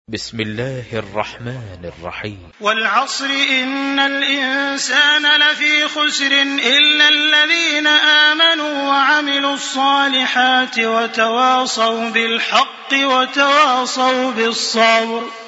بسم الله الرحمن الرحيم. والعصر إن الإنسان لفي خسر إلا الذين آمنوا وعملوا الصالحات وتواصوا بالحق وتواصوا بالصبر.